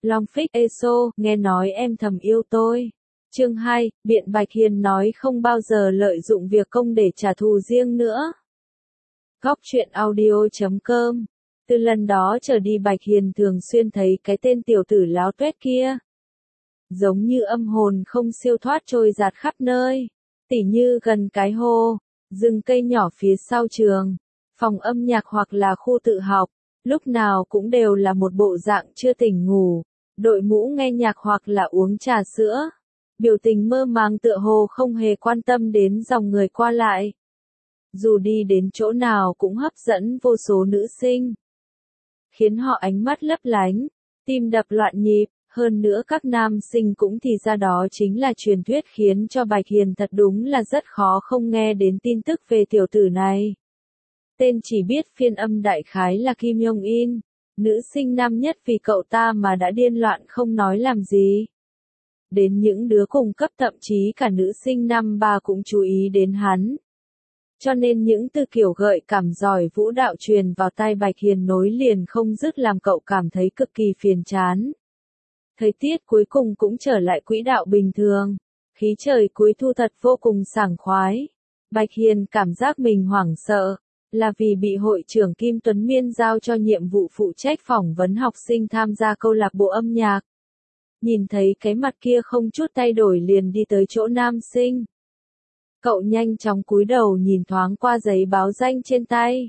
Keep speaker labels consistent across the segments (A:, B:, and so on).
A: Long Phích Eso, nghe nói em thầm yêu tôi. Chương 2, Biện Bạch Hiền nói không bao giờ lợi dụng việc công để trả thù riêng nữa. Góc truyện audio.com. Từ lần đó trở đi Bạch Hiền thường xuyên thấy cái tên tiểu tử láo tuét kia. Giống như âm hồn không siêu thoát trôi dạt khắp nơi. Tỉ như gần cái hồ, rừng cây nhỏ phía sau trường, phòng âm nhạc hoặc là khu tự học, lúc nào cũng đều là một bộ dạng chưa tỉnh ngủ, đội mũ nghe nhạc hoặc là uống trà sữa. Biểu tình mơ màng tựa hồ không hề quan tâm đến dòng người qua lại. Dù đi đến chỗ nào cũng hấp dẫn vô số nữ sinh, khiến họ ánh mắt lấp lánh, tim đập loạn nhịp, hơn nữa các nam sinh cũng thì ra đó chính là truyền thuyết khiến cho Bạch Hiền thật đúng là rất khó không nghe đến tin tức về tiểu tử này. Tên chỉ biết phiên âm đại khái là Kim Yong In, nữ sinh năm nhất vì cậu ta mà đã điên loạn không nói làm gì. Đến những đứa cùng cấp thậm chí cả nữ sinh năm ba cũng chú ý đến hắn. Cho nên những từ kiểu gợi cảm giỏi vũ đạo truyền vào tai Bạch Hiền nối liền không dứt làm cậu cảm thấy cực kỳ phiền chán. Thời tiết cuối cùng cũng trở lại quỹ đạo bình thường, khí trời cuối thu thật vô cùng sảng khoái. Bạch Hiền cảm giác mình hoảng sợ, là vì bị hội trưởng Kim Tuấn Miên giao cho nhiệm vụ phụ trách phỏng vấn học sinh tham gia câu lạc bộ âm nhạc. Nhìn thấy cái mặt kia không chút thay đổi liền đi tới chỗ nam sinh. Cậu nhanh chóng cúi đầu nhìn thoáng qua giấy báo danh trên tay.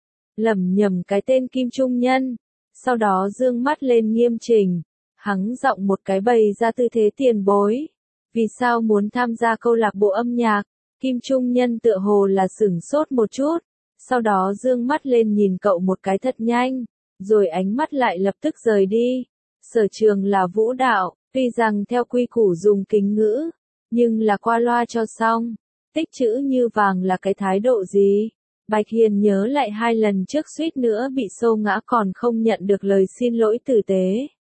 A: Lẩm nhẩm cái tên Kim Trung Nhân, sau đó dương mắt lên nghiêm chỉnh, hắng giọng một cái bày ra tư thế tiền bối. Vì sao muốn tham gia câu lạc bộ âm nhạc? Kim Trung Nhân tựa hồ là sửng sốt một chút, sau đó dương mắt lên nhìn cậu một cái thật nhanh, rồi ánh mắt lại lập tức rời đi. Sở trường là vũ đạo, tuy rằng theo quy củ dùng kính ngữ, nhưng là qua loa cho xong. Tích chữ như vàng là cái thái độ gì? Bạch Hiền nhớ lại 2 lần trước suýt nữa bị xô ngã còn không nhận được lời xin lỗi tử tế.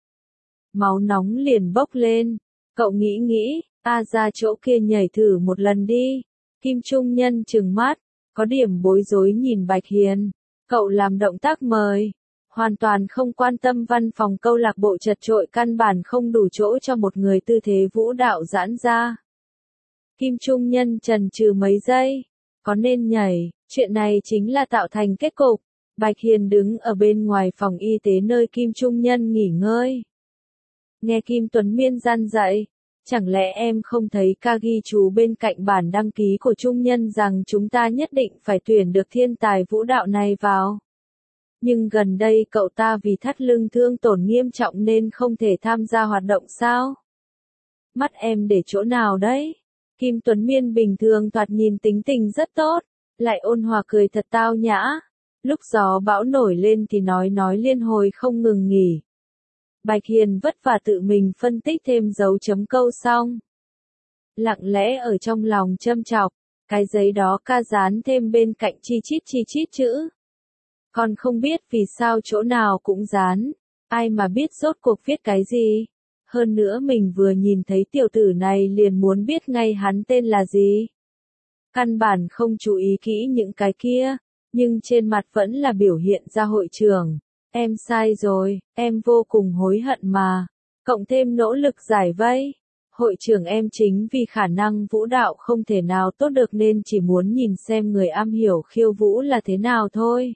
A: Máu nóng liền bốc lên, cậu nghĩ, ra chỗ kia nhảy thử một lần đi. Kim Trung Nhân trừng mắt, có điểm bối rối nhìn Bạch Hiền, cậu làm động tác mời, hoàn toàn không quan tâm văn phòng câu lạc bộ chật chội căn bản không đủ chỗ cho một người tư thế vũ đạo giãn ra. Kim Trung Nhân chần chừ mấy giây, có nên nhảy, chuyện này chính là tạo thành kết cục. Bạch Hiền đứng ở bên ngoài phòng y tế nơi Kim Trung Nhân nghỉ ngơi. Nghe Kim Tuấn Miên gian dạy, chẳng lẽ em không thấy ca ghi chú bên cạnh bản đăng ký của Trung Nhân rằng chúng ta nhất định phải tuyển được thiên tài vũ đạo này vào? Nhưng gần đây cậu ta vì thắt lưng thương tổn nghiêm trọng nên không thể tham gia hoạt động sao? Mắt em để chỗ nào đấy? Kim Tuấn Miên bình thường thoạt nhìn tính tình rất tốt, lại ôn hòa cười thật tao nhã. Lúc gió bão nổi lên thì nói liên hồi không ngừng nghỉ. Bạch Hiền vất vả tự mình phân tích thêm dấu chấm câu xong. Lặng lẽ ở trong lòng châm chọc, cái giấy đó ca dán thêm bên cạnh chi chít chữ. Còn không biết vì sao chỗ nào cũng dán, ai mà biết rốt cuộc viết cái gì. Hơn nữa mình vừa nhìn thấy tiểu tử này liền muốn biết ngay hắn tên là gì. Căn bản không chú ý kỹ những cái kia, nhưng trên mặt vẫn là biểu hiện ra hội trưởng. Em sai rồi, em vô cùng hối hận mà. Cộng thêm nỗ lực giải vây. Hội trưởng em chính vì khả năng vũ đạo không thể nào tốt được nên chỉ muốn nhìn xem người am hiểu khiêu vũ là thế nào thôi.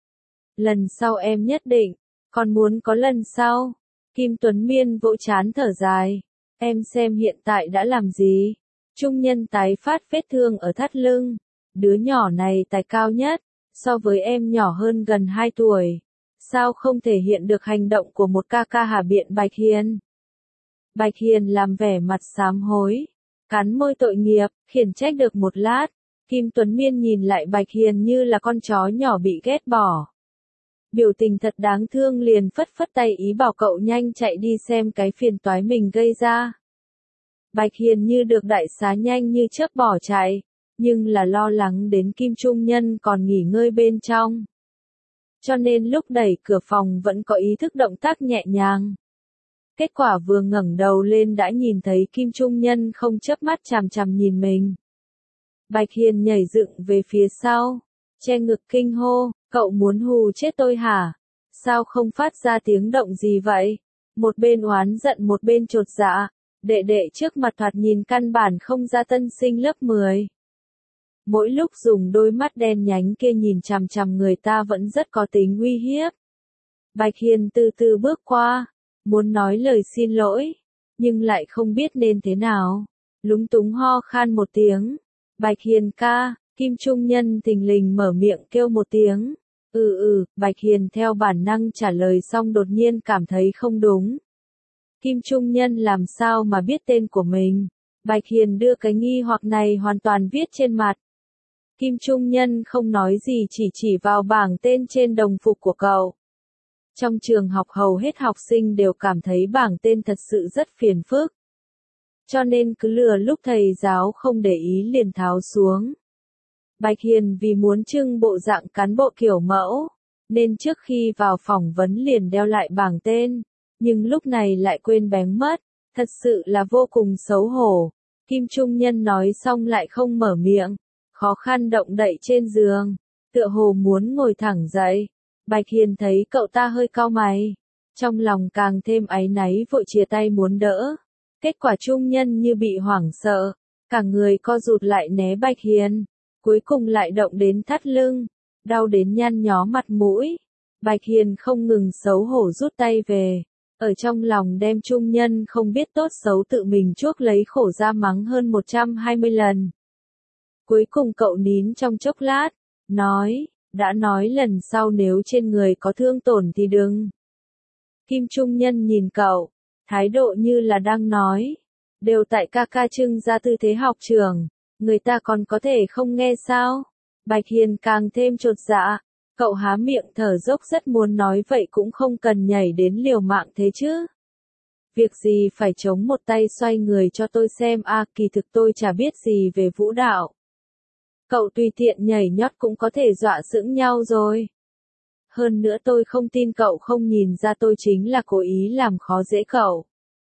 A: Lần sau em nhất định, còn muốn có lần sau. Kim Tuấn Miên vỗ trán thở dài. Em xem hiện tại đã làm gì? Trung Nhân tái phát vết thương ở thắt lưng. Đứa nhỏ này tài cao nhất, so với em nhỏ hơn gần 2 tuổi. Sao không thể hiện được hành động của một ca ca hả biện Bạch Hiền? Bạch Hiền làm vẻ mặt sám hối, cắn môi tội nghiệp, khiển trách được một lát. Kim Tuấn Miên nhìn lại Bạch Hiền như là con chó nhỏ bị ghét bỏ. Biểu tình thật đáng thương liền phất phất tay ý bảo cậu nhanh chạy đi xem cái phiền toái mình gây ra. Bạch Hiền như được đại xá nhanh như chớp bỏ chạy, nhưng là lo lắng đến Kim Trung Nhân còn nghỉ ngơi bên trong. Cho nên lúc đẩy cửa phòng vẫn có ý thức động tác nhẹ nhàng. Kết quả vừa ngẩng đầu lên đã nhìn thấy Kim Trung Nhân không chớp mắt chằm chằm nhìn mình. Bạch Hiền nhảy dựng về phía sau, che ngực kinh hô, cậu muốn hù chết tôi hả? Sao không phát ra tiếng động gì vậy? Một bên oán giận một bên chột dạ, đệ đệ trước mặt thoạt nhìn căn bản không ra tân sinh lớp 10. Mỗi lúc dùng đôi mắt đen nhánh kia nhìn chằm chằm người ta vẫn rất có tính uy hiếp. Bạch Hiền từ từ bước qua, muốn nói lời xin lỗi, nhưng lại không biết nên thế nào. Lúng túng ho khan một tiếng. Bạch Hiền ca, Kim Trung Nhân thình lình mở miệng kêu một tiếng. Bạch Hiền theo bản năng trả lời xong đột nhiên cảm thấy không đúng. Kim Trung Nhân làm sao mà biết tên của mình? Bạch Hiền đưa cái nghi hoặc này hoàn toàn viết trên mặt. Kim Trung Nhân không nói gì chỉ vào bảng tên trên đồng phục của cậu. Trong trường học hầu hết học sinh đều cảm thấy bảng tên thật sự rất phiền phức. Cho nên cứ lừa lúc thầy giáo không để ý liền tháo xuống. Bạch Hiền vì muốn trưng bộ dạng cán bộ kiểu mẫu, nên trước khi vào phỏng vấn liền đeo lại bảng tên, nhưng lúc này lại quên bén mất, thật sự là vô cùng xấu hổ. Kim Trung Nhân nói xong lại không mở miệng, khó khăn động đậy trên giường, tựa hồ muốn ngồi thẳng dậy. Bạch Hiền thấy cậu ta hơi cau mày, trong lòng càng thêm áy náy vội chia tay muốn đỡ. Kết quả Trung Nhân như bị hoảng sợ, cả người co rụt lại né Bạch Hiền, cuối cùng lại động đến thắt lưng, đau đến nhăn nhó mặt mũi. Bạch Hiền không ngừng xấu hổ rút tay về, ở trong lòng đem Trung Nhân không biết tốt xấu tự mình chuốc lấy khổ ra mắng hơn 120 lần. Cuối cùng cậu nín trong chốc lát, nói, đã nói lần sau nếu trên người có thương tổn thì đừng. Kim Trung Nhân nhìn cậu, thái độ như là đang nói, đều tại ca ca trưng ra tư thế học trường, người ta còn có thể không nghe sao? Bạch Hiền càng thêm chột dạ, cậu há miệng thở dốc rất muốn nói vậy cũng không cần nhảy đến liều mạng thế chứ. Việc gì phải chống một tay xoay người cho tôi xem kỳ thực tôi chả biết gì về vũ đạo. Cậu tùy tiện nhảy nhót cũng có thể dọa sững nhau rồi. Hơn nữa tôi không tin cậu không nhìn ra tôi chính là cố ý làm khó dễ cậu.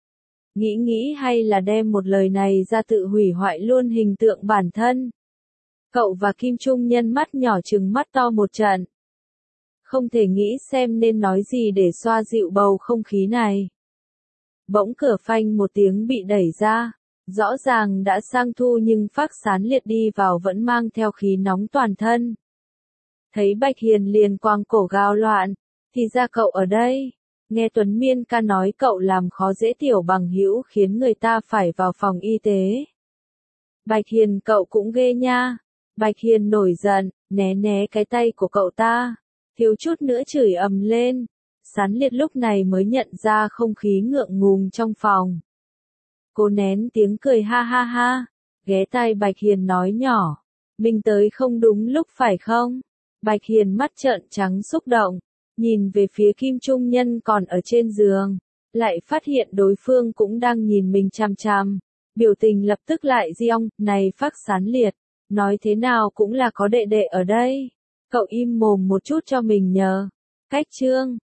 A: Nghĩ hay là đem một lời này ra tự hủy hoại luôn hình tượng bản thân. Cậu và Kim Trung Nhân mắt nhỏ trừng mắt to một trận. Không thể nghĩ xem nên nói gì để xoa dịu bầu không khí này. Bỗng cửa phanh một tiếng bị đẩy ra. Rõ ràng đã sang thu nhưng Phác Sán Liệt đi vào vẫn mang theo khí nóng toàn thân. Thấy Bạch Hiền liền quàng cổ gào loạn, thì ra cậu ở đây. Nghe Tuấn Miên ca nói cậu làm khó dễ tiểu bằng hữu khiến người ta phải vào phòng y tế. Bạch Hiền cậu cũng ghê nha. Bạch Hiền nổi giận, né cái tay của cậu ta, thiếu chút nữa chửi ầm lên. Sán Liệt lúc này mới nhận ra không khí ngượng ngùng trong phòng. Cô nén tiếng cười ha ha ha, ghé tai Bạch Hiền nói nhỏ, mình tới không đúng lúc phải không? Bạch Hiền mắt trợn trắng xúc động, nhìn về phía Kim Trung Nhân còn ở trên giường, lại phát hiện đối phương cũng đang nhìn mình chằm chằm, biểu tình lập tức lại giong, này Phác Sán Liệt, nói thế nào cũng là có đệ đệ ở đây, cậu im mồm một chút cho mình nhờ. Cách chương